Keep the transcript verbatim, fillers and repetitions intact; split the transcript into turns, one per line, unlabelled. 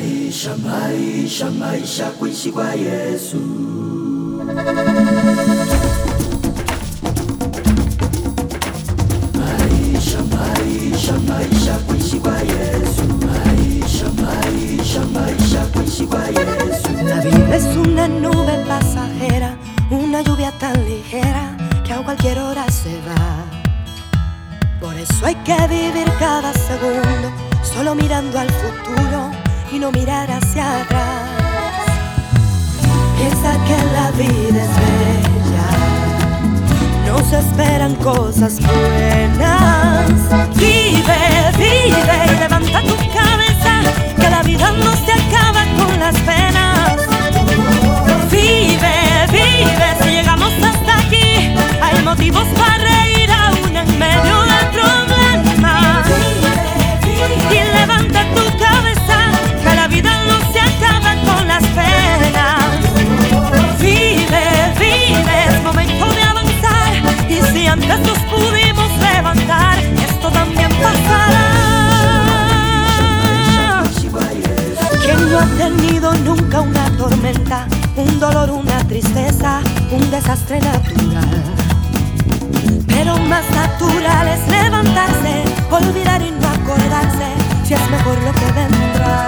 Maisha, maisha, maisha kuishi kwa Yesu. Maisha, maisha, maisha kuishi kwa Yesu. Maisha, maisha, maisha kuishi kwa Yesu.
La vida es una nube pasajera, una lluvia tan ligera que a cualquier hora se va. Por eso hay que vivir cada segundo solo mirando al futuro y no mirar hacia atrás. Piensa que la vida es bella, no se esperan cosas buenas. Vive, vive y levanta tu cabeza, que la vida no se acaba con las penas. Vive, vive, si llegamos hasta aquí, hay motivos para reír aún en medio del problema. Y levanta tu cabeza, que la vida no se acaba con las penas. Vive, vive, es momento de avanzar, y si antes nos pudimos levantar, esto también pasará. ¿Quién no ha tenido nunca una tormenta, un dolor, una tristeza, un desastre natural? Pero más natural es levantarse, olvidar y no acordarse, si es mejor lo que vendrá.